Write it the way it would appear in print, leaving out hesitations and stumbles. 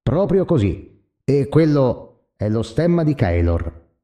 Proprio così. E quello è lo stemma di Kaelor.